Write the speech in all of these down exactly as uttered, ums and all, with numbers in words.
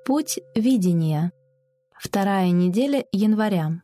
Путь видения. Вторая неделя января.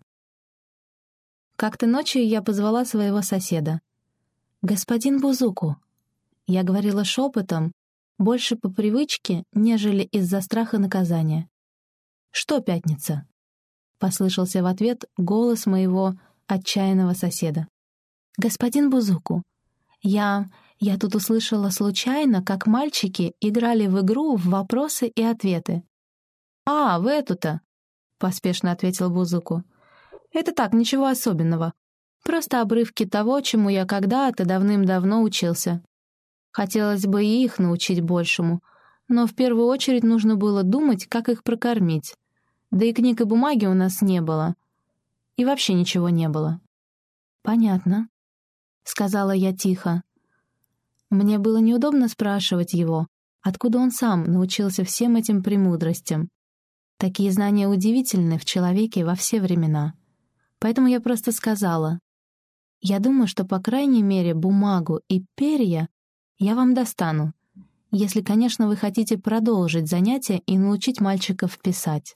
Как-то ночью я позвала своего соседа. «Господин Бузуку». Я говорила шепотом, больше по привычке, нежели из-за страха наказания. «Что пятница?» — послышался в ответ голос моего отчаянного соседа. «Господин Бузуку, я... я тут услышала случайно, как мальчики играли в игру в вопросы и ответы». «А, в эту-то!» — поспешно ответил Бузуку. «Это так, ничего особенного. Просто обрывки того, чему я когда-то давным-давно учился. Хотелось бы и их научить большему, но в первую очередь нужно было думать, как их прокормить. Да и книг и бумаги у нас не было. И вообще ничего не было». «Понятно», — сказала я тихо. Мне было неудобно спрашивать его, откуда он сам научился всем этим премудростям. Такие знания удивительны в человеке во все времена. Поэтому я просто сказала: «Я думаю, что, по крайней мере, бумагу и перья я вам достану, если, конечно, вы хотите продолжить занятие и научить мальчиков писать».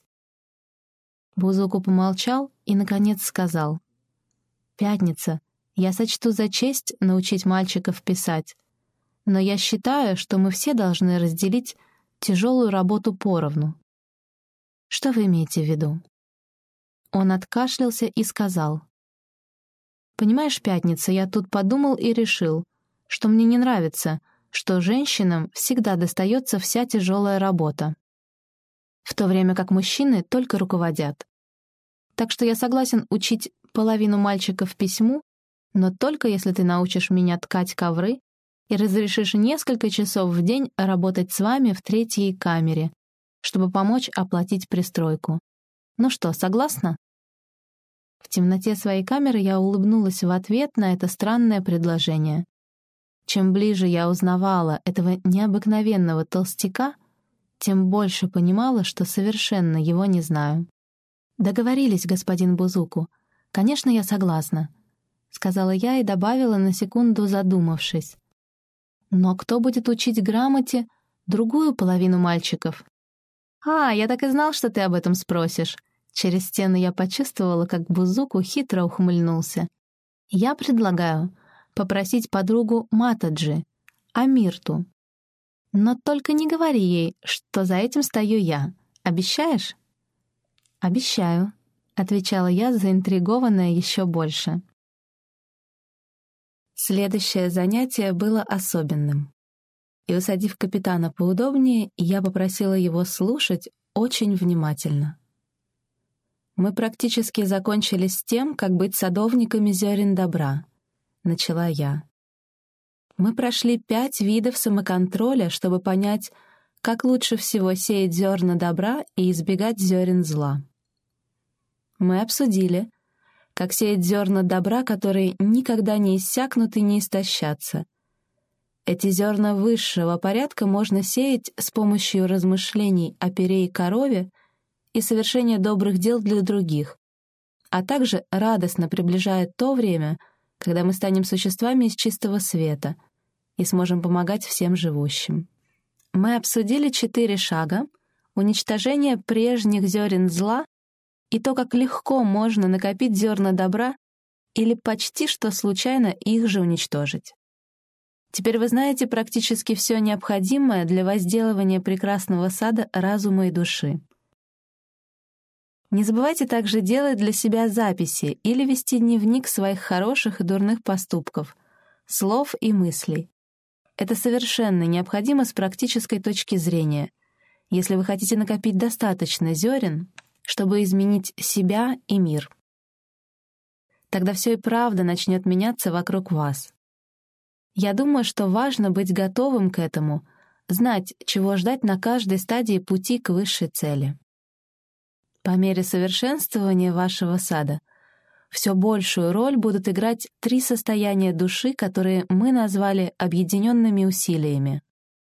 Бузуку помолчал и, наконец, сказал: «Пятница, я сочту за честь научить мальчиков писать, но я считаю, что мы все должны разделить тяжелую работу поровну». «Что вы имеете в виду?» Он откашлялся и сказал: «Понимаешь, Пятница, я тут подумал и решил, что мне не нравится, что женщинам всегда достается вся тяжелая работа, в то время как мужчины только руководят. Так что я согласен учить половину мальчиков письму, но только если ты научишь меня ткать ковры и разрешишь несколько часов в день работать с вами в третьей камере, чтобы помочь оплатить пристройку. Ну что, согласна?» В темноте своей камеры я улыбнулась в ответ на это странное предложение. Чем ближе я узнавала этого необыкновенного толстяка, тем больше понимала, что совершенно его не знаю. «Договорились, господин Бузуку. Конечно, я согласна», — сказала я и добавила, на секунду задумавшись. «Но кто будет учить грамоте другую половину мальчиков?» «А, я так и знал, что ты об этом спросишь». Через стену я почувствовала, как Бузуку хитро ухмыльнулся. «Я предлагаю попросить подругу Матаджи, Амирту. Но только не говори ей, что за этим стою я. Обещаешь?» «Обещаю», — отвечала я, заинтригованная еще больше. Следующее занятие было особенным. И, усадив капитана поудобнее, я попросила его слушать очень внимательно. «Мы практически закончили с тем, как быть садовниками зерен добра», — начала я. «Мы прошли пять видов самоконтроля, чтобы понять, как лучше всего сеять зерна добра и избегать зерен зла. Мы обсудили, как сеять зерна добра, которые никогда не иссякнут и не истощатся. Эти зерна высшего порядка можно сеять с помощью размышлений о пере и корове и совершения добрых дел для других, а также радостно приближает то время, когда мы станем существами из чистого света и сможем помогать всем живущим. Мы обсудили четыре шага: уничтожение прежних зерен зла и то, как легко можно накопить зерна добра или почти что случайно их же уничтожить. Теперь вы знаете практически все необходимое для возделывания прекрасного сада разума и души. Не забывайте также делать для себя записи или вести дневник своих хороших и дурных поступков, слов и мыслей. Это совершенно необходимо с практической точки зрения, если вы хотите накопить достаточно зерен, чтобы изменить себя и мир. Тогда все и правда начнет меняться вокруг вас. Я думаю, что важно быть готовым к этому, знать, чего ждать на каждой стадии пути к высшей цели. По мере совершенствования вашего сада все большую роль будут играть три состояния души, которые мы назвали объединенными усилиями.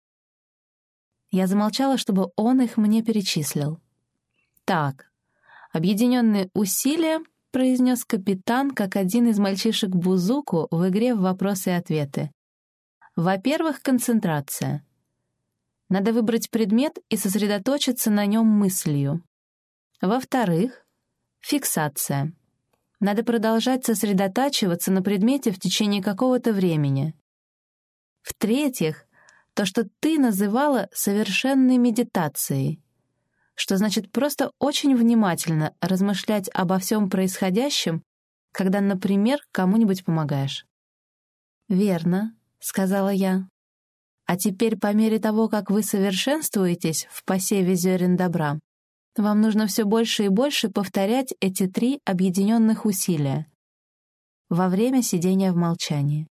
Я замолчала, чтобы он их мне перечислил. «Так, объединенные усилия», — произнес капитан, как один из мальчишек Бузуку в игре в вопросы и ответы. «Во-первых, концентрация. надо выбрать предмет и сосредоточиться на нем мыслью. Во-вторых, фиксация. Надо продолжать сосредотачиваться на предмете в течение какого-то времени. В-третьих, то, что ты называла совершенной медитацией, что значит просто очень внимательно размышлять обо всем происходящем, когда, например, кому-нибудь помогаешь. «Верно», — сказала я. «А теперь, по мере того, как вы совершенствуетесь в посеве зерен добра, вам нужно все больше и больше повторять эти три объединенных усилия во время сидения в молчании.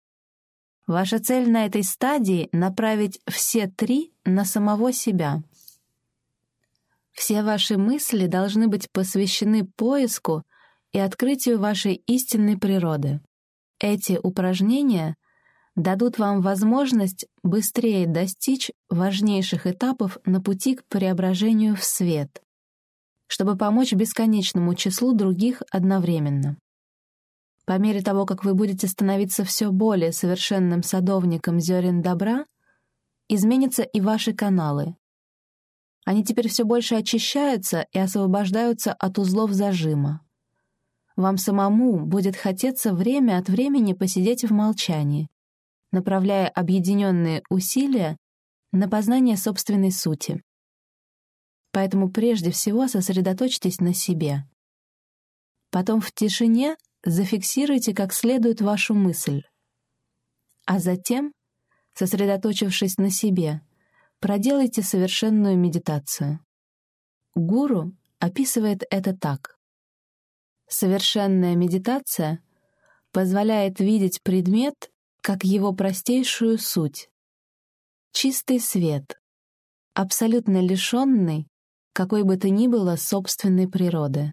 Ваша цель на этой стадии — направить все три на самого себя. Все ваши мысли должны быть посвящены поиску и открытию вашей истинной природы. Эти упражнения дадут вам возможность быстрее достичь важнейших этапов на пути к преображению в свет, чтобы помочь бесконечному числу других одновременно. По мере того, как вы будете становиться все более совершенным садовником зерен добра, изменятся и ваши каналы. Они теперь все больше очищаются и освобождаются от узлов зажима. Вам самому будет хотеться время от времени посидеть в молчании, направляя объединенные усилия на познание собственной сути. Поэтому прежде всего сосредоточьтесь на себе. Потом в тишине зафиксируйте как следует вашу мысль. А затем, сосредоточившись на себе, проделайте совершенную медитацию. Гуру описывает это так. Совершенная медитация позволяет видеть предмет как его простейшую суть. Чистый свет, абсолютно лишенный какой бы то ни было собственной природы.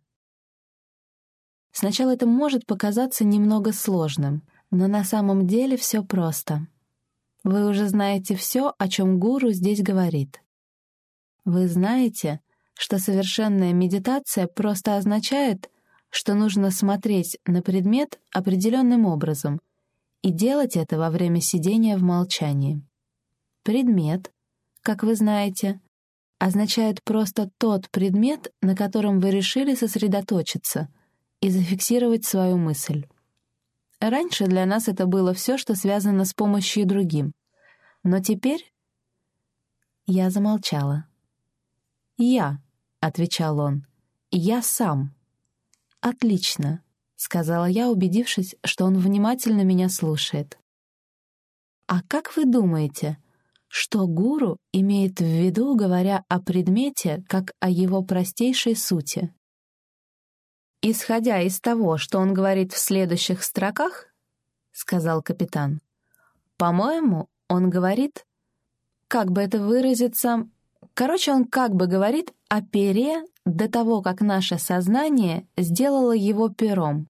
Сначала это может показаться немного сложным, но на самом деле все просто. Вы уже знаете все, о чем гуру здесь говорит. Вы знаете, что совершенная медитация просто означает, что нужно смотреть на предмет определенным образом и делать это во время сидения в молчании. Предмет, как вы знаете, означает просто тот предмет, на котором вы решили сосредоточиться и зафиксировать свою мысль. Раньше для нас это было все, что связано с помощью другим. Но теперь я замолчала. «Я», — отвечал он, — «я сам». «Отлично», — сказала я, убедившись, что он внимательно меня слушает. «А как вы думаете, что гуру имеет в виду, говоря о предмете, как о его простейшей сути?» «Исходя из того, что он говорит в следующих строках, — сказал капитан, — по-моему, он говорит, как бы это выразиться, короче, он как бы говорит о пере до того, как наше сознание сделало его пером.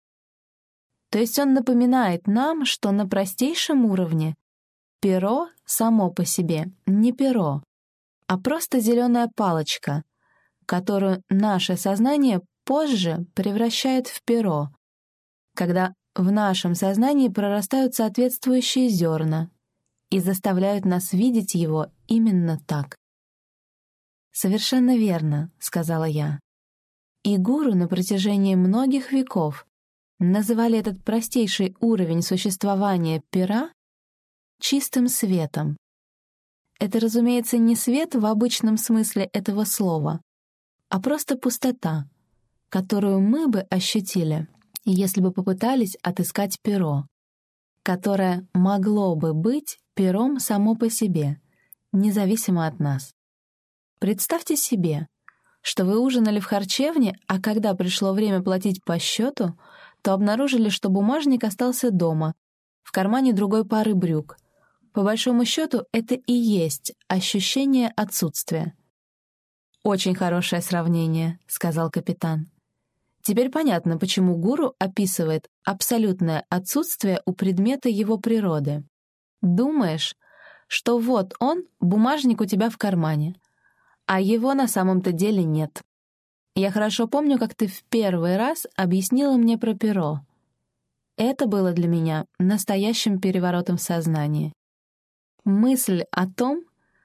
То есть он напоминает нам, что на простейшем уровне перо само по себе не перо, а просто зеленая палочка, которую наше сознание позже превращает в перо, когда в нашем сознании прорастают соответствующие зерна и заставляют нас видеть его именно так. «Совершенно верно», — сказала я. И гуру на протяжении многих веков называли этот простейший уровень существования пера чистым светом. Это, разумеется, не свет в обычном смысле этого слова, а просто пустота, которую мы бы ощутили, если бы попытались отыскать перо, которое могло бы быть пером само по себе, независимо от нас. Представьте себе, что вы ужинали в харчевне, а когда пришло время платить по счету, то обнаружили, что бумажник остался дома, в кармане другой пары брюк. По большому счету, это и есть ощущение отсутствия. «Очень хорошее сравнение», — сказал капитан. Теперь понятно, почему гуру описывает абсолютное отсутствие у предмета его природы. Думаешь, что вот он, бумажник у тебя в кармане, а его на самом-то деле нет. Я хорошо помню, как ты в первый раз объяснила мне про перо. Это было для меня настоящим переворотом в сознании. Мысль о том,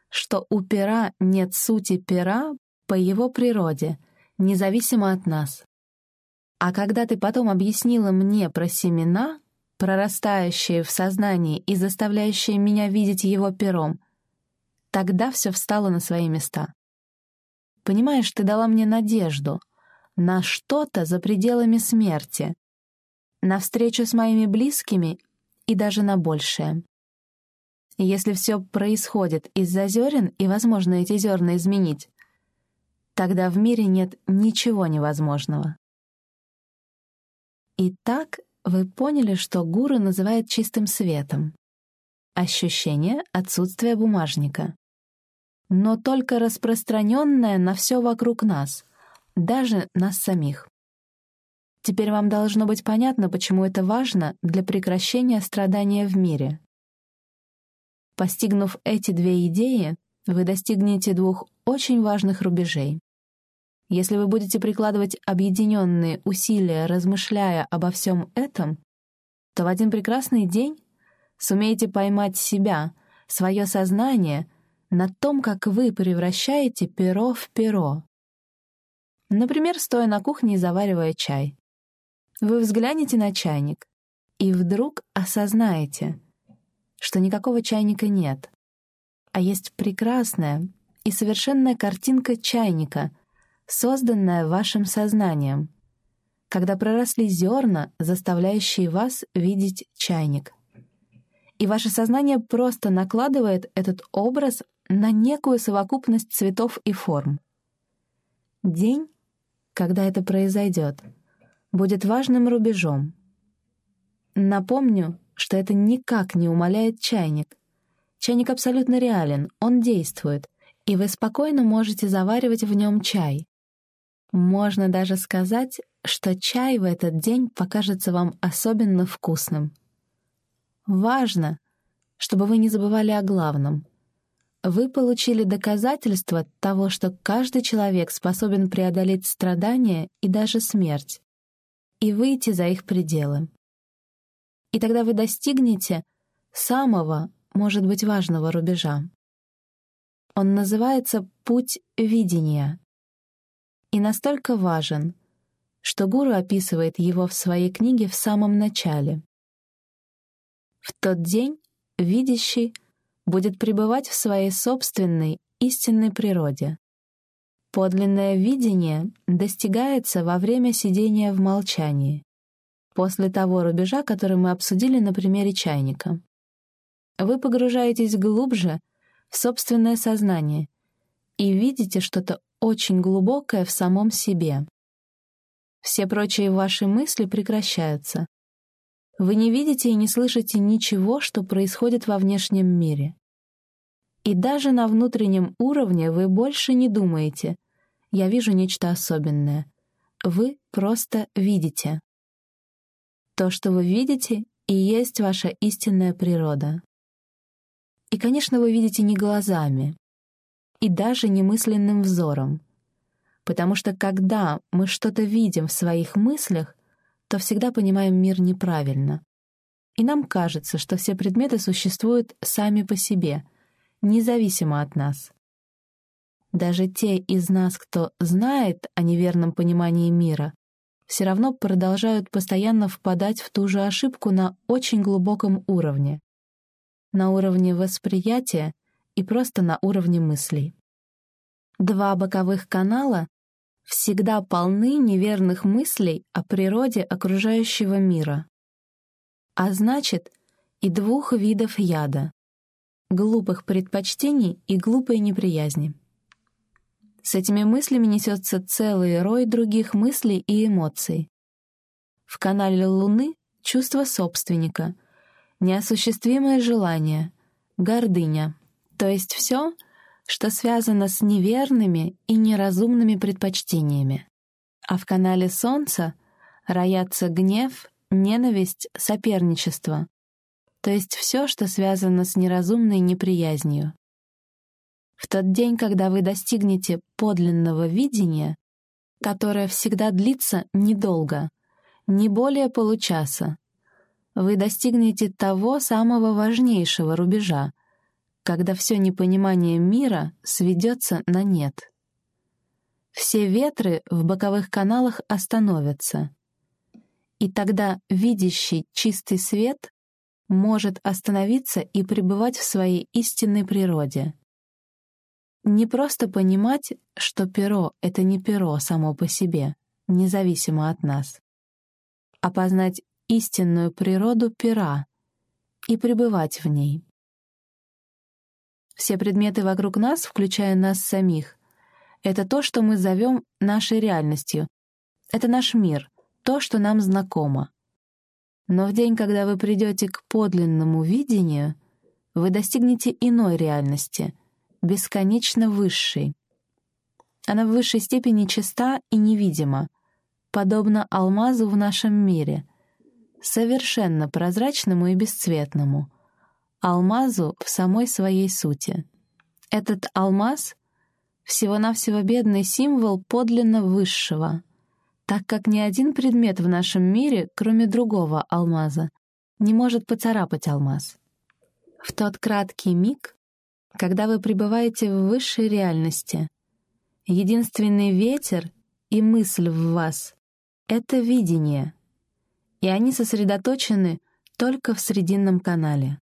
что у пера нет сути пера по его природе, независимо от нас. А когда ты потом объяснила мне про семена, прорастающие в сознании и заставляющие меня видеть его пером, тогда все встало на свои места. Понимаешь, ты дала мне надежду на что-то за пределами смерти, на встречу с моими близкими и даже на большее. И если все происходит из-за зерен, и возможно эти зерна изменить, тогда в мире нет ничего невозможного. Итак, вы поняли, что гуру называет чистым светом. Ощущение отсутствия бумажника. Но только распространенное на все вокруг нас, даже нас самих. Теперь вам должно быть понятно, почему это важно для прекращения страдания в мире. Постигнув эти две идеи, вы достигнете двух очень важных рубежей. Если вы будете прикладывать объединенные усилия, размышляя обо всем этом, то в один прекрасный день сумеете поймать себя, свое сознание на том, как вы превращаете перо в перо. Например, стоя на кухне и заваривая чай. Вы взглянете на чайник и вдруг осознаете, что никакого чайника нет, а есть прекрасная и совершенная картинка чайника, созданная вашим сознанием, когда проросли зерна, заставляющие вас видеть чайник. И ваше сознание просто накладывает этот образ на некую совокупность цветов и форм. День, когда это произойдет, будет важным рубежом. Напомню, что это никак не умаляет чайник. Чайник абсолютно реален, он действует, и вы спокойно можете заваривать в нем чай. Можно даже сказать, что чай в этот день покажется вам особенно вкусным. Важно, чтобы вы не забывали о главном. Вы получили доказательство того, что каждый человек способен преодолеть страдания и даже смерть, и выйти за их пределы. И тогда вы достигнете самого, может быть, важного рубежа. Он называется «Путь видения». И настолько важен, что гуру описывает его в своей книге в самом начале. В тот день видящий будет пребывать в своей собственной истинной природе. Подлинное видение достигается во время сидения в молчании, после того рубежа, который мы обсудили на примере чайника. Вы погружаетесь глубже в собственное сознание и видите что-то очень глубокое в самом себе. Все прочие ваши мысли прекращаются. Вы не видите и не слышите ничего, что происходит во внешнем мире. И даже на внутреннем уровне вы больше не думаете «я вижу нечто особенное». Вы просто видите. То, что вы видите, и есть ваша истинная природа. И, конечно, вы видите не глазами, и даже не мысленным взором. Потому что когда мы что-то видим в своих мыслях, то всегда понимаем мир неправильно. И нам кажется, что все предметы существуют сами по себе, независимо от нас. Даже те из нас, кто знает о неверном понимании мира, все равно продолжают постоянно впадать в ту же ошибку на очень глубоком уровне. На уровне восприятия и просто на уровне мыслей. Два боковых канала всегда полны неверных мыслей о природе окружающего мира. А значит, и двух видов яда — глупых предпочтений и глупой неприязни. С этими мыслями несется целый рой других мыслей и эмоций. В канале Луны — чувство собственника, неосуществимое желание, гордыня, то есть все, что связано с неверными и неразумными предпочтениями. А в канале Солнца роятся гнев, ненависть, соперничество, то есть все, что связано с неразумной неприязнью. В тот день, когда вы достигнете подлинного видения, которое всегда длится недолго, не более получаса, вы достигнете того самого важнейшего рубежа, когда все непонимание мира сведется на нет. Все ветры в боковых каналах остановятся, и тогда видящий чистый свет может остановиться и пребывать в своей истинной природе. Не просто понимать, что перо — это не перо само по себе, независимо от нас, а познать истинную природу пера и пребывать в ней. Все предметы вокруг нас, включая нас самих, это то, что мы зовем нашей реальностью. Это наш мир, то, что нам знакомо. Но в день, когда вы придете к подлинному видению, вы достигнете иной реальности, бесконечно высшей. Она в высшей степени чиста и невидима, подобно алмазу в нашем мире, совершенно прозрачному и бесцветному, алмазу в самой своей сути. Этот алмаз — всего-навсего бедный символ подлинно высшего, так как ни один предмет в нашем мире, кроме другого алмаза, не может поцарапать алмаз. В тот краткий миг, когда вы пребываете в высшей реальности, единственный ветер и мысль в вас — это видение, и они сосредоточены только в срединном канале.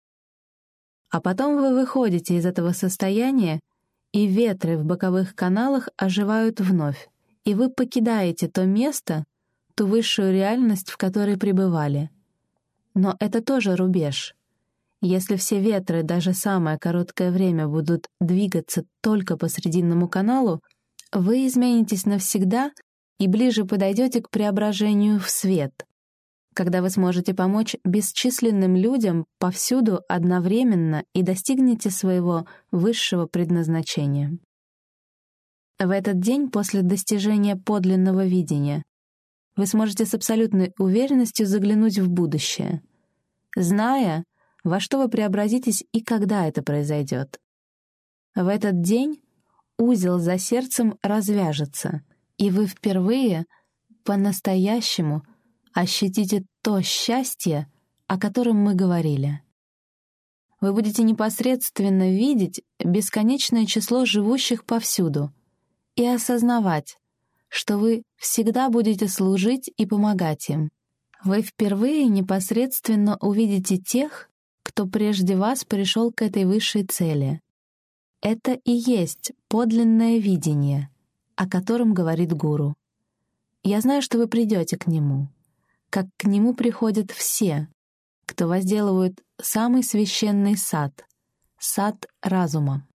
А потом вы выходите из этого состояния, и ветры в боковых каналах оживают вновь, и вы покидаете то место, ту высшую реальность, в которой пребывали. Но это тоже рубеж. Если все ветры даже самое короткое время будут двигаться только по срединному каналу, вы изменитесь навсегда и ближе подойдете к преображению в свет, когда вы сможете помочь бесчисленным людям повсюду одновременно и достигнете своего высшего предназначения. В этот день после достижения подлинного видения вы сможете с абсолютной уверенностью заглянуть в будущее, зная, во что вы преобразитесь и когда это произойдет. В этот день узел за сердцем развяжется, и вы впервые по-настоящему ощутите то счастье, о котором мы говорили. Вы будете непосредственно видеть бесконечное число живущих повсюду и осознавать, что вы всегда будете служить и помогать им. Вы впервые непосредственно увидите тех, кто прежде вас пришел к этой высшей цели. Это и есть подлинное видение, о котором говорит гуру. Я знаю, что вы придете к нему, как к нему приходят все, кто возделывают самый священный сад — сад разума.